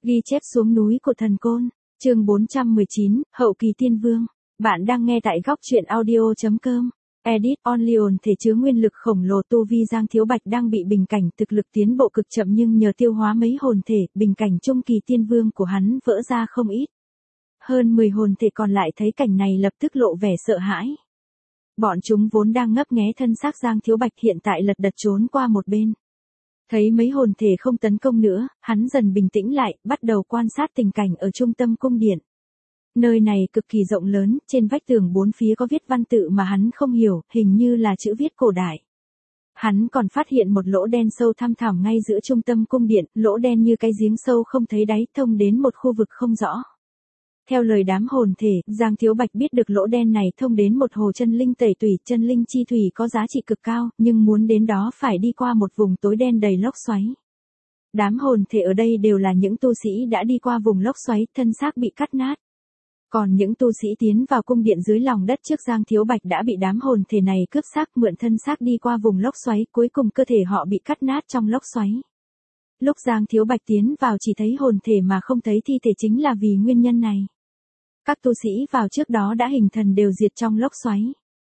Ghi chép xuống núi của thần côn, chương 419, Hậu kỳ tiên vương. Bạn đang nghe tại góc truyện audio.com. Edit Onlyon thể chứa nguyên lực khổng lồ tu vi Giang Thiếu Bạch đang bị bình cảnh thực lực tiến bộ cực chậm nhưng nhờ tiêu hóa mấy hồn thể, bình cảnh trung kỳ tiên vương của hắn vỡ ra không ít. Hơn 10 hồn thể còn lại thấy cảnh này lập tức lộ vẻ sợ hãi. Bọn chúng vốn đang ngấp nghé thân xác Giang Thiếu Bạch hiện tại lật đật trốn qua một bên. Thấy mấy hồn thể không tấn công nữa, hắn dần bình tĩnh lại, bắt đầu quan sát tình cảnh ở trung tâm cung điện. Nơi này cực kỳ rộng lớn, trên vách tường bốn phía có viết văn tự mà hắn không hiểu, hình như là chữ viết cổ đại. Hắn còn phát hiện một lỗ đen sâu thăm thẳm ngay giữa trung tâm cung điện, lỗ đen như cái giếng sâu không thấy đáy thông đến một khu vực không rõ. Theo lời đám hồn thể, Giang Thiếu Bạch biết được lỗ đen này thông đến một hồ chân linh tẩy tủy, chân linh chi thủy có giá trị cực cao, nhưng muốn đến đó phải đi qua một vùng tối đen đầy lốc xoáy. Đám hồn thể ở đây đều là những tu sĩ đã đi qua vùng lốc xoáy, thân xác bị cắt nát. Còn những tu sĩ tiến vào cung điện dưới lòng đất trước Giang Thiếu Bạch đã bị đám hồn thể này cướp xác, mượn thân xác đi qua vùng lốc xoáy, cuối cùng cơ thể họ bị cắt nát trong lốc xoáy. Lúc Giang Thiếu Bạch tiến vào chỉ thấy hồn thể mà không thấy thi thể chính là vì nguyên nhân này. Các tu sĩ vào trước đó đã hình thần đều diệt trong lốc xoáy.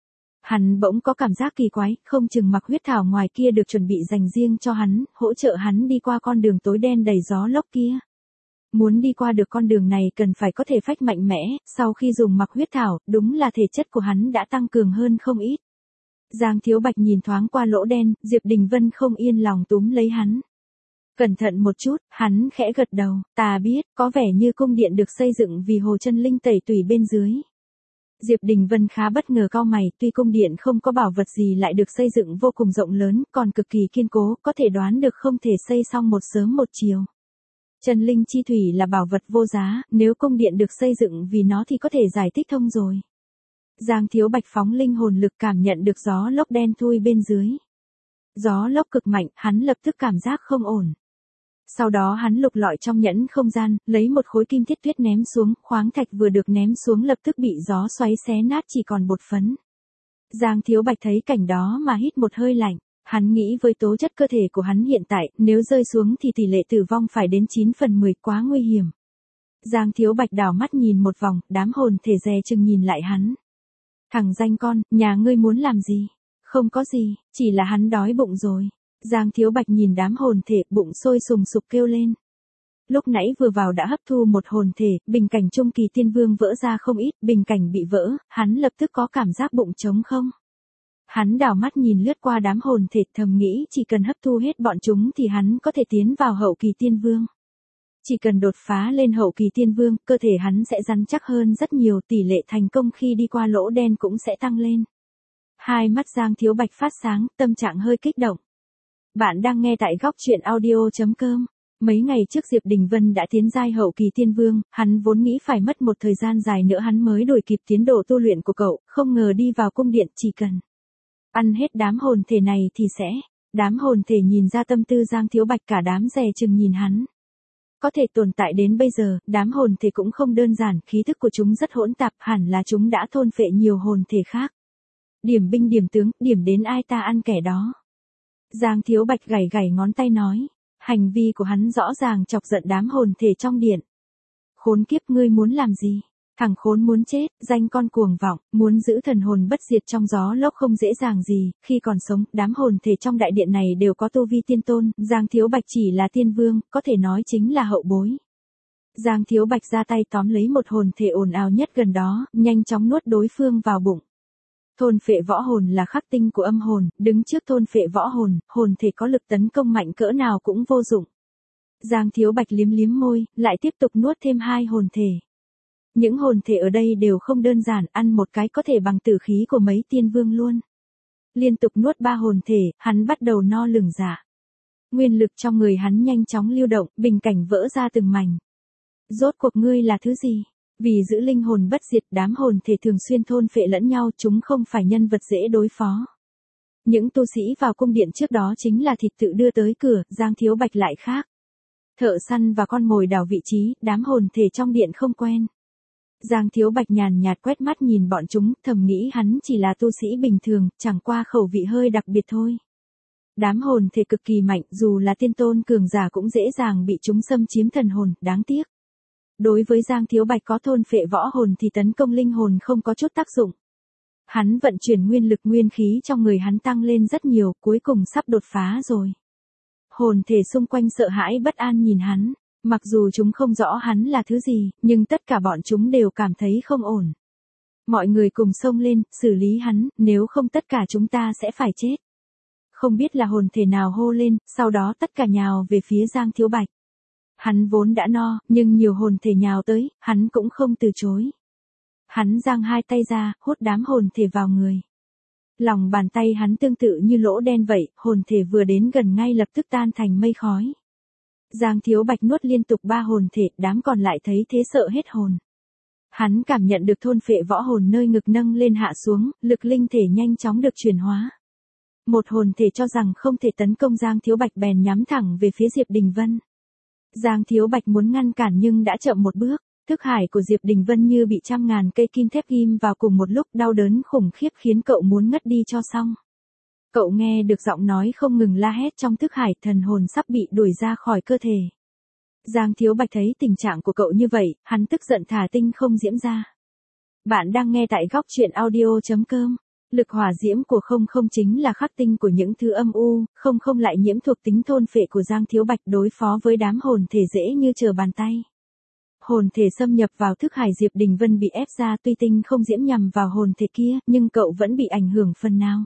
Hắn bỗng có cảm giác kỳ quái, không chừng mặc huyết thảo ngoài kia được chuẩn bị dành riêng cho hắn, hỗ trợ hắn đi qua con đường tối đen đầy gió lốc kia. Muốn đi qua được con đường này cần phải có thể phách mạnh mẽ, sau khi dùng mặc huyết thảo, đúng là thể chất của hắn đã tăng cường hơn không ít. Giang Thiếu Bạch nhìn thoáng qua lỗ đen, Diệp Đình Vân không yên lòng túm lấy hắn. Cẩn thận một chút, hắn khẽ gật đầu, ta biết, có vẻ như cung điện được xây dựng vì hồ chân linh tẩy tủy bên dưới. Diệp Đình Vân khá bất ngờ cau mày, tuy cung điện không có bảo vật gì lại được xây dựng vô cùng rộng lớn, còn cực kỳ kiên cố, có thể đoán được không thể xây xong một sớm một chiều. Chân linh chi thủy là bảo vật vô giá, nếu cung điện được xây dựng vì nó thì có thể giải thích thông rồi. Giang Thiếu Bạch phóng linh hồn lực cảm nhận được gió lốc đen thui bên dưới. Gió lốc cực mạnh, hắn lập tức cảm giác không ổn. Sau đó hắn lục lọi trong nhẫn không gian, lấy một khối kim thiết tuyết ném xuống, khoáng thạch vừa được ném xuống lập tức bị gió xoáy xé nát chỉ còn bột phấn. Giang Thiếu Bạch thấy cảnh đó mà hít một hơi lạnh, hắn nghĩ với tố chất cơ thể của hắn hiện tại, nếu rơi xuống thì tỷ lệ tử vong phải đến 9/10, quá nguy hiểm. Giang Thiếu Bạch đảo mắt nhìn một vòng, đám hồn thể dè chừng nhìn lại hắn. Thằng danh con, nhà ngươi muốn làm gì? Không có gì, chỉ là hắn đói bụng rồi. Giang Thiếu Bạch nhìn đám hồn thể, bụng sôi sùng sục kêu lên. Lúc nãy vừa vào đã hấp thu một hồn thể, bình cảnh trung kỳ tiên vương vỡ ra không ít, bình cảnh bị vỡ, hắn lập tức có cảm giác bụng trống không. Hắn đảo mắt nhìn lướt qua đám hồn thể, thầm nghĩ chỉ cần hấp thu hết bọn chúng thì hắn có thể tiến vào hậu kỳ tiên vương. Chỉ cần đột phá lên hậu kỳ tiên vương, cơ thể hắn sẽ rắn chắc hơn rất nhiều, tỷ lệ thành công khi đi qua lỗ đen cũng sẽ tăng lên. Hai mắt Giang Thiếu Bạch phát sáng, tâm trạng hơi kích động. Bạn đang nghe tại góc truyện audio.com. Mấy ngày trước Diệp Đình Vân đã tiến giai hậu kỳ tiên vương, hắn vốn nghĩ phải mất một thời gian dài nữa hắn mới đuổi kịp tiến độ tu luyện của cậu, không ngờ đi vào cung điện chỉ cần ăn hết đám hồn thể này thì sẽ. Đám hồn thể nhìn ra tâm tư Giang Thiếu Bạch, cả đám dè chừng nhìn hắn. Có thể tồn tại đến bây giờ, đám hồn thể cũng không đơn giản, khí thức của chúng rất hỗn tạp, hẳn là chúng đã thôn phệ nhiều hồn thể khác. Điểm binh điểm tướng, điểm đến ai ta ăn kẻ đó. Giang Thiếu Bạch gảy gảy ngón tay nói, hành vi của hắn rõ ràng chọc giận đám hồn thể trong điện. Khốn kiếp, ngươi muốn làm gì? Thằng khốn muốn chết, danh con cuồng vọng, muốn giữ thần hồn bất diệt trong gió lốc không dễ dàng gì, khi còn sống, đám hồn thể trong đại điện này đều có tu vi tiên tôn, Giang Thiếu Bạch chỉ là tiên vương, có thể nói chính là hậu bối. Giang Thiếu Bạch ra tay tóm lấy một hồn thể ồn ào nhất gần đó, nhanh chóng nuốt đối phương vào bụng. Thôn phệ võ hồn là khắc tinh của âm hồn, đứng trước thôn phệ võ hồn, hồn thể có lực tấn công mạnh cỡ nào cũng vô dụng. Giang Thiếu Bạch liếm liếm môi, lại tiếp tục nuốt thêm 2 hồn thể. Những hồn thể ở đây đều không đơn giản, ăn một cái có thể bằng tử khí của mấy tiên vương luôn. Liên tục nuốt 3 hồn thể, hắn bắt đầu no lửng dạ. Nguyên lực trong người hắn nhanh chóng lưu động, bình cảnh vỡ ra từng mảnh. Rốt cuộc ngươi là thứ gì? Vì giữ linh hồn bất diệt, đám hồn thể thường xuyên thôn phệ lẫn nhau, chúng không phải nhân vật dễ đối phó. Những tu sĩ vào cung điện trước đó chính là thịt tự đưa tới cửa, Giang Thiếu Bạch lại khác. Thợ săn và con mồi đảo vị trí, đám hồn thể trong điện không quen. Giang Thiếu Bạch nhàn nhạt quét mắt nhìn bọn chúng, thầm nghĩ hắn chỉ là tu sĩ bình thường, chẳng qua khẩu vị hơi đặc biệt thôi. Đám hồn thể cực kỳ mạnh, dù là tiên tôn cường giả cũng dễ dàng bị chúng xâm chiếm thần hồn, đáng tiếc. Đối với Giang Thiếu Bạch có thôn phệ võ hồn thì tấn công linh hồn không có chút tác dụng. Hắn vận chuyển nguyên lực nguyên khí trong người hắn tăng lên rất nhiều, cuối cùng sắp đột phá rồi. Hồn thể xung quanh sợ hãi bất an nhìn hắn, mặc dù chúng không rõ hắn là thứ gì, nhưng tất cả bọn chúng đều cảm thấy không ổn. Mọi người cùng xông lên, xử lý hắn, nếu không tất cả chúng ta sẽ phải chết. Không biết là hồn thể nào hô lên, sau đó tất cả nhào về phía Giang Thiếu Bạch. Hắn vốn đã no, nhưng nhiều hồn thể nhào tới, hắn cũng không từ chối. Hắn giang hai tay ra, hút đám hồn thể vào người. Lòng bàn tay hắn tương tự như lỗ đen vậy, hồn thể vừa đến gần ngay lập tức tan thành mây khói. Giang Thiếu Bạch nuốt liên tục 3 hồn thể, đám còn lại thấy thế sợ hết hồn. Hắn cảm nhận được thôn phệ võ hồn nơi ngực nâng lên hạ xuống, lực linh thể nhanh chóng được chuyển hóa. Một hồn thể cho rằng không thể tấn công Giang Thiếu Bạch bèn nhắm thẳng về phía Diệp Đình Vân. Giang Thiếu Bạch muốn ngăn cản nhưng đã chậm một bước, thức hải của Diệp Đình Vân như bị trăm ngàn cây kim thép ghim vào cùng một lúc, đau đớn khủng khiếp khiến cậu muốn ngất đi cho xong. Cậu nghe được giọng nói không ngừng la hét trong thức hải, thần hồn sắp bị đuổi ra khỏi cơ thể. Giang Thiếu Bạch thấy tình trạng của cậu như vậy, hắn tức giận thả tinh không diễm ra. Bạn đang nghe tại góc truyện audio.com. Lực hỏa diễm của không không chính là khắc tinh của những thứ âm u, không không lại nhiễm thuộc tính thôn phệ của Giang Thiếu Bạch, đối phó với đám hồn thể dễ như trở bàn tay. Hồn thể xâm nhập vào thức hải Diệp Đình Vân bị ép ra, tuy tinh không diễm nhằm vào hồn thể kia, nhưng cậu vẫn bị ảnh hưởng phần nào.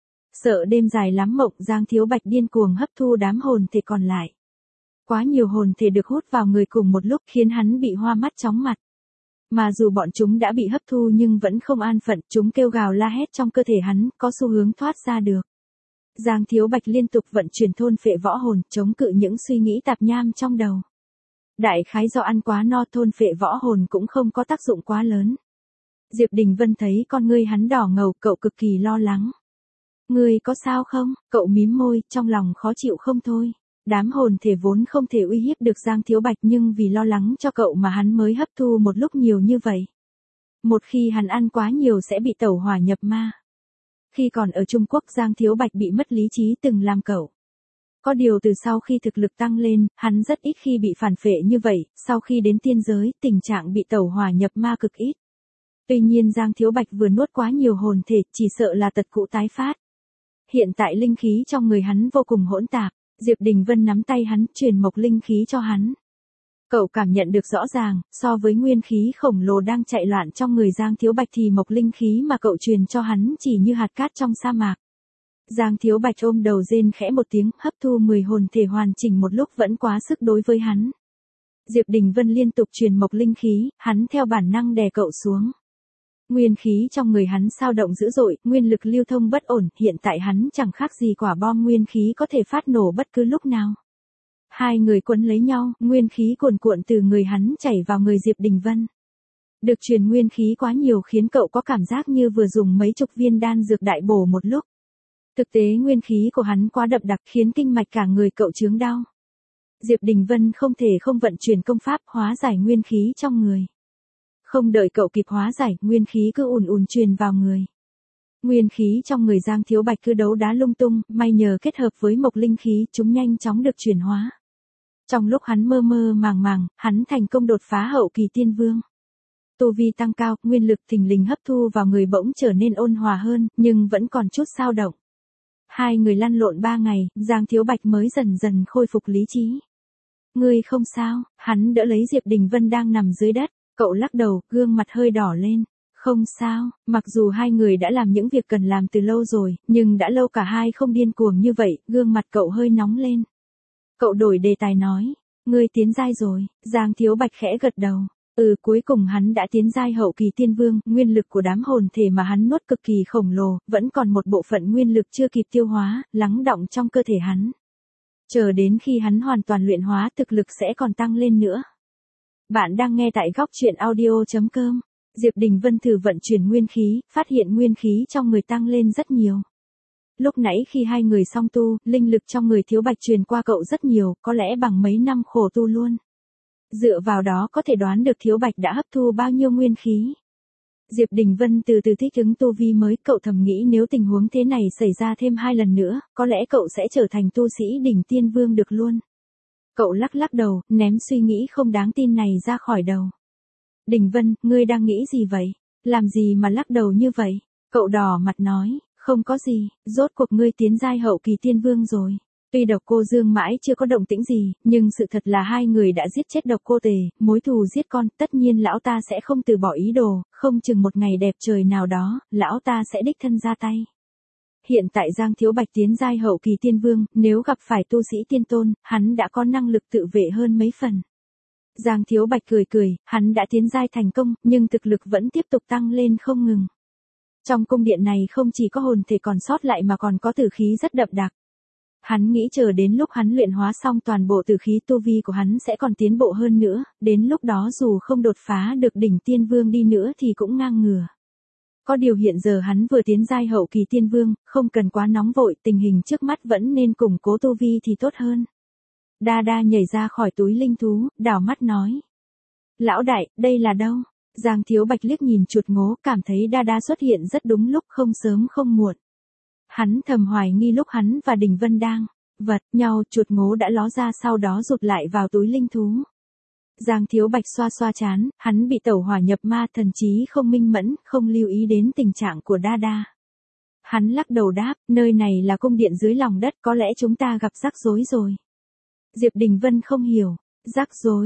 Sợ đêm dài lắm mộng, Giang Thiếu Bạch điên cuồng hấp thu đám hồn thể còn lại. Quá nhiều hồn thể được hút vào người cùng một lúc khiến hắn bị hoa mắt chóng mặt. Mà dù bọn chúng đã bị hấp thu nhưng vẫn không an phận, chúng kêu gào la hét trong cơ thể hắn, có xu hướng thoát ra được. Giang Thiếu Bạch liên tục vận chuyển thôn phệ võ hồn, chống cự những suy nghĩ tạp nham trong đầu. Đại khái do ăn quá no, thôn phệ võ hồn cũng không có tác dụng quá lớn. Diệp Đình Vân thấy con ngươi hắn đỏ ngầu, cậu cực kỳ lo lắng. Ngươi có sao không? Cậu mím môi, trong lòng khó chịu không thôi. Đám hồn thể vốn không thể uy hiếp được Giang Thiếu Bạch, nhưng vì lo lắng cho cậu mà hắn mới hấp thu một lúc nhiều như vậy. Một khi hắn ăn quá nhiều sẽ bị tẩu hỏa nhập ma. Khi còn ở Trung Quốc, Giang Thiếu Bạch bị mất lý trí từng làm cậu. Có điều từ sau khi thực lực tăng lên, hắn rất ít khi bị phản phệ như vậy, sau khi đến tiên giới, tình trạng bị tẩu hỏa nhập ma cực ít. Tuy nhiên Giang Thiếu Bạch vừa nuốt quá nhiều hồn thể, chỉ sợ là tật cũ tái phát. Hiện tại linh khí trong người hắn vô cùng hỗn tạp. Diệp Đình Vân nắm tay hắn, truyền mộc linh khí cho hắn. Cậu cảm nhận được rõ ràng, so với nguyên khí khổng lồ đang chạy loạn trong người Giang Thiếu Bạch thì mộc linh khí mà cậu truyền cho hắn chỉ như hạt cát trong sa mạc. Giang Thiếu Bạch ôm đầu rên khẽ một tiếng, hấp thu 10 hồn thể hoàn chỉnh một lúc vẫn quá sức đối với hắn. Diệp Đình Vân liên tục truyền mộc linh khí, hắn theo bản năng đè cậu xuống. Nguyên khí trong người hắn xao động dữ dội, nguyên lực lưu thông bất ổn, hiện tại hắn chẳng khác gì quả bom nguyên khí có thể phát nổ bất cứ lúc nào. Hai người quấn lấy nhau, nguyên khí cuồn cuộn từ người hắn chảy vào người Diệp Đình Vân. Được truyền nguyên khí quá nhiều khiến cậu có cảm giác như vừa dùng mấy chục viên đan dược đại bổ một lúc. Thực tế nguyên khí của hắn quá đậm đặc khiến kinh mạch cả người cậu chướng đau. Diệp Đình Vân không thể không vận chuyển công pháp hóa giải nguyên khí trong người. Không đợi cậu kịp hóa giải, nguyên khí cứ ùn ùn truyền vào người. Nguyên khí trong người Giang Thiếu Bạch cứ đấu đá lung tung, may nhờ kết hợp với mộc linh khí, chúng nhanh chóng được chuyển hóa. Trong lúc hắn mơ mơ màng màng, hắn thành công đột phá hậu kỳ tiên vương. Tu vi tăng cao, nguyên lực thình lình hấp thu vào người bỗng trở nên ôn hòa hơn, nhưng vẫn còn chút xao động. Hai người lăn lộn 3 ngày, Giang Thiếu Bạch mới dần dần khôi phục lý trí. Ngươi không sao, hắn đỡ lấy Diệp Đình Vân đang nằm dưới đất. Cậu lắc đầu, gương mặt hơi đỏ lên. Không sao, mặc dù hai người đã làm những việc cần làm từ lâu rồi, nhưng đã lâu cả hai không điên cuồng như vậy, gương mặt cậu hơi nóng lên. Cậu đổi đề tài nói, ngươi tiến giai rồi. Giang Thiếu Bạch khẽ gật đầu. Cuối cùng hắn đã tiến giai hậu kỳ tiên vương, nguyên lực của đám hồn thể mà hắn nuốt cực kỳ khổng lồ, vẫn còn một bộ phận nguyên lực chưa kịp tiêu hóa, lắng đọng trong cơ thể hắn. Chờ đến khi hắn hoàn toàn luyện hóa, thực lực sẽ còn tăng lên nữa. Bạn đang nghe tại góc truyện audio.com. Diệp Đình Vân thử vận chuyển nguyên khí, phát hiện nguyên khí trong người tăng lên rất nhiều. Lúc nãy khi hai người song tu, linh lực trong người Thiếu Bạch truyền qua cậu rất nhiều, có lẽ bằng mấy năm khổ tu luôn. Dựa vào đó có thể đoán được Thiếu Bạch đã hấp thu bao nhiêu nguyên khí. Diệp Đình Vân từ từ thích ứng tu vi mới, cậu thầm nghĩ nếu tình huống thế này xảy ra thêm 2 lần nữa, có lẽ cậu sẽ trở thành tu sĩ đỉnh tiên vương được luôn. Cậu lắc lắc đầu, ném suy nghĩ không đáng tin này ra khỏi đầu. Đình Vân, ngươi đang nghĩ gì vậy? Làm gì mà lắc đầu như vậy? Cậu đỏ mặt nói, không có gì, rốt cuộc ngươi tiến giai hậu kỳ tiên vương rồi. Tuy Độc Cô Dương mãi chưa có động tĩnh gì, nhưng sự thật là hai người đã giết chết Độc Cô Tề, mối thù giết con, tất nhiên lão ta sẽ không từ bỏ ý đồ, không chừng một ngày đẹp trời nào đó, lão ta sẽ đích thân ra tay. Hiện tại Giang Thiếu Bạch tiến giai hậu kỳ tiên vương, nếu gặp phải tu sĩ tiên tôn, hắn đã có năng lực tự vệ hơn mấy phần. Giang Thiếu Bạch cười cười, hắn đã tiến giai thành công, nhưng thực lực vẫn tiếp tục tăng lên không ngừng. Trong cung điện này không chỉ có hồn thể còn sót lại mà còn có tử khí rất đậm đặc. Hắn nghĩ chờ đến lúc hắn luyện hóa xong toàn bộ tử khí tu vi của hắn sẽ còn tiến bộ hơn nữa, đến lúc đó dù không đột phá được đỉnh tiên vương đi nữa thì cũng ngang ngửa. Có điều hiện giờ hắn vừa tiến giai hậu kỳ tiên vương, không cần quá nóng vội, tình hình trước mắt vẫn nên củng cố tu vi thì tốt hơn. Đa Đa nhảy ra khỏi túi linh thú, đảo mắt nói. Lão đại, đây là đâu? Giang Thiếu Bạch liếc nhìn chuột ngố, cảm thấy Đa Đa xuất hiện rất đúng lúc, không sớm không muộn. Hắn thầm hoài nghi lúc hắn và Đình Vân đang vật nhau, chuột ngố đã ló ra sau đó rụt lại vào túi linh thú. Giang Thiếu Bạch xoa xoa trán, hắn bị tẩu hỏa nhập ma, thần trí không minh mẫn, không lưu ý đến tình trạng của Đa Đa. Hắn lắc đầu đáp, nơi này là cung điện dưới lòng đất, có lẽ chúng ta gặp rắc rối rồi. Diệp Đình Vân không hiểu, rắc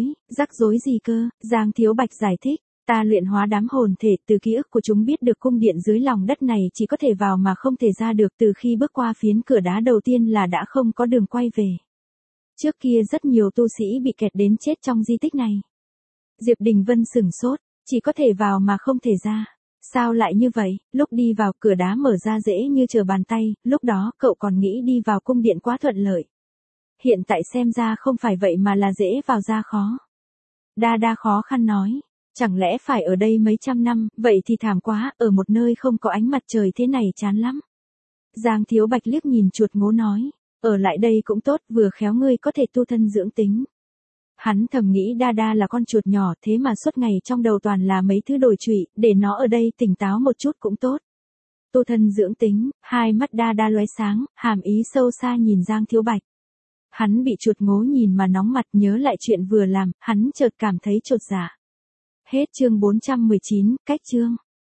rối gì cơ? Giang Thiếu Bạch giải thích, ta luyện hóa đám hồn thể, từ ký ức của chúng biết được cung điện dưới lòng đất này chỉ có thể vào mà không thể ra được, từ khi bước qua phiến cửa đá đầu tiên là đã không có đường quay về. Trước kia rất nhiều tu sĩ bị kẹt đến chết trong di tích này. Diệp Đình Vân sửng sốt, chỉ có thể vào mà không thể ra. Sao lại như vậy? Lúc đi vào cửa đá mở ra dễ như trở bàn tay, lúc đó cậu còn nghĩ đi vào cung điện quá thuận lợi. Hiện tại xem ra không phải vậy mà là dễ vào ra khó. Đa Đa khó khăn nói, chẳng lẽ phải ở đây mấy trăm năm, vậy thì thảm quá, ở một nơi không có ánh mặt trời thế này chán lắm. Giang Thiếu Bạch liếc nhìn chuột ngố nói, ở lại đây cũng tốt, vừa khéo ngươi có thể tu thân dưỡng tính. Hắn thầm nghĩ Đa Đa là con chuột nhỏ, thế mà suốt ngày trong đầu toàn là mấy thứ đồi trụy, để nó ở đây tỉnh táo một chút cũng tốt. Tu thân dưỡng tính, hai mắt Đa Đa lóe sáng, hàm ý sâu xa nhìn Giang Thiếu Bạch. Hắn bị chuột ngố nhìn mà nóng mặt, nhớ lại chuyện vừa làm, hắn chợt cảm thấy chột dạ. Hết chương 419, cách chương.